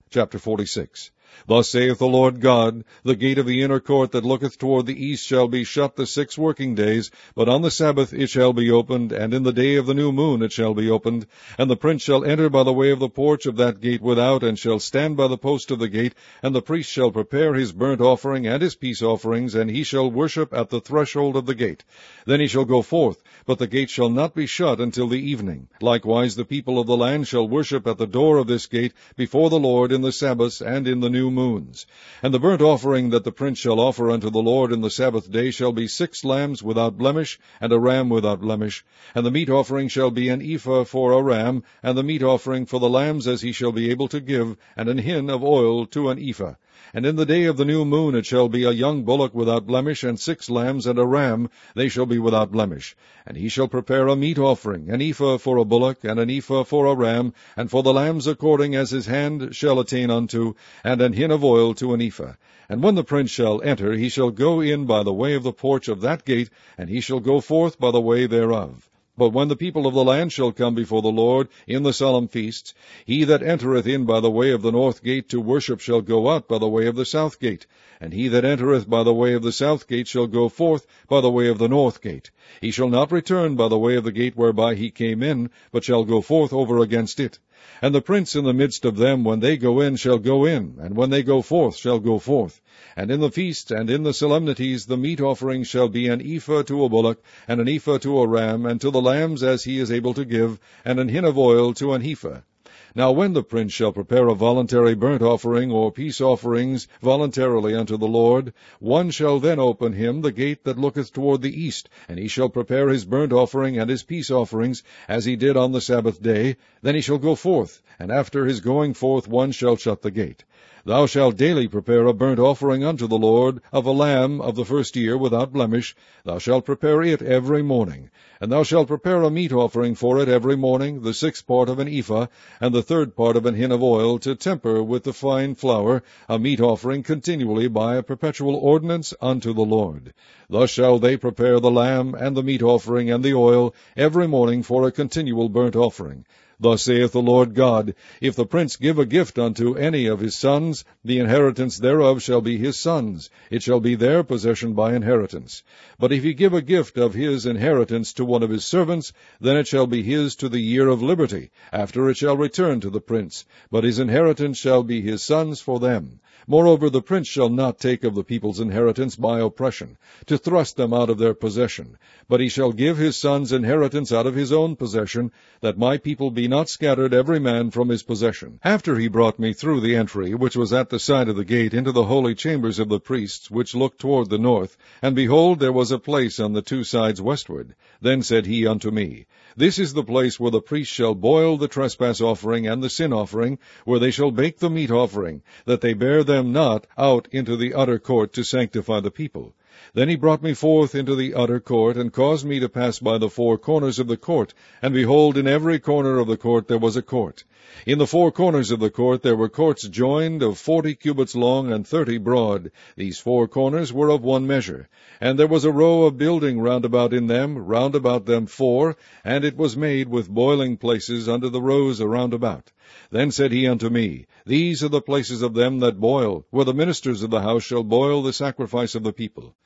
Chapter 46. Thus saith the Lord God, The gate of the inner court that looketh toward the east shall be shut the 6 working days, but on the Sabbath it shall be opened, and in the day of the new moon it shall be opened. And the prince shall enter by the way of the porch of that gate without, and shall stand by the post of the gate, and the priest shall prepare his burnt offering and his peace offerings, and he shall worship at the threshold of the gate. Then he shall go forth, but the gate shall not be shut until the evening. Likewise the people of the land shall worship at the door of this gate before the Lord in the Sabbaths and in the new moons. And the burnt offering that the prince shall offer unto the Lord in the Sabbath day shall be 6 lambs without blemish, and a ram without blemish. And the meat offering shall be an ephah for a ram, and the meat offering for the lambs as he shall be able to give, and an hin of oil to an ephah. And in the day of the new moon it shall be a young bullock without blemish, and 6 lambs, and a ram, they shall be without blemish. And he shall prepare a meat offering, an ephah for a bullock, and an ephah for a ram, and for the lambs according as his hand shall attain unto, and an hin of oil to an ephah. And when the prince shall enter, he shall go in by the way of the porch of that gate, and he shall go forth by the way thereof. But when the people of the land shall come before the Lord in the solemn feasts, he that entereth in by the way of the north gate to worship shall go out by the way of the south gate, and he that entereth by the way of the south gate shall go forth by the way of the north gate. He shall not return by the way of the gate whereby he came in, but shall go forth over against it. And the prince in the midst of them, when they go in, shall go in, and when they go forth, shall go forth. And in the feast and in the solemnities the meat offering shall be an ephah to a bullock, and an ephah to a ram, and to the lambs as he is able to give, and an hin of oil to an ephah. Now when the prince shall prepare a voluntary burnt offering or peace offerings voluntarily unto the Lord, one shall then open him the gate that looketh toward the east, and he shall prepare his burnt offering and his peace offerings, as he did on the Sabbath day. Then he shall go forth, and after his going forth one shall shut the gate. Thou shalt daily prepare a burnt offering unto the Lord of a lamb of the first year without blemish. Thou shalt prepare it every morning. And thou shalt prepare a meat offering for it every morning, the 6th part of an ephah, and the 3rd part of an hin of oil, to temper with the fine flour, a meat offering continually by a perpetual ordinance unto the Lord. Thus shall they prepare the lamb, and the meat offering, and the oil, every morning for a continual burnt offering. Thus saith the Lord God, If the prince give a gift unto any of his sons, the inheritance thereof shall be his sons. It shall be their possession by inheritance. But if he give a gift of his inheritance to one of his servants, then it shall be his to the year of liberty. After it shall return to the prince, but his inheritance shall be his sons for them. Moreover, the prince shall not take of the people's inheritance by oppression, to thrust them out of their possession. But he shall give his sons inheritance out of his own possession, that my people be not scattered every man from his possession. After he brought me through the entry, which was at the side of the gate, into the holy chambers of the priests, which looked toward the north, and behold, there was a place on the 2 sides westward. Then said he unto me, This is the place where the priests shall boil the trespass offering and the sin offering, where they shall bake the meat offering, that they bear them not out into the utter court to sanctify the people. Then he brought me forth into the utter court, and caused me to pass by the 4 corners of the court. And behold, in every corner of the court there was a court. In the 4 corners of the court there were courts joined, of 40 cubits long and 30 broad. These 4 corners were of one measure. And there was a row of building round about in them, round about them 4, and it was made with boiling places under the rows around about. Then said he unto me, These are the places of them that boil, where the ministers of the house shall boil the sacrifice of the people.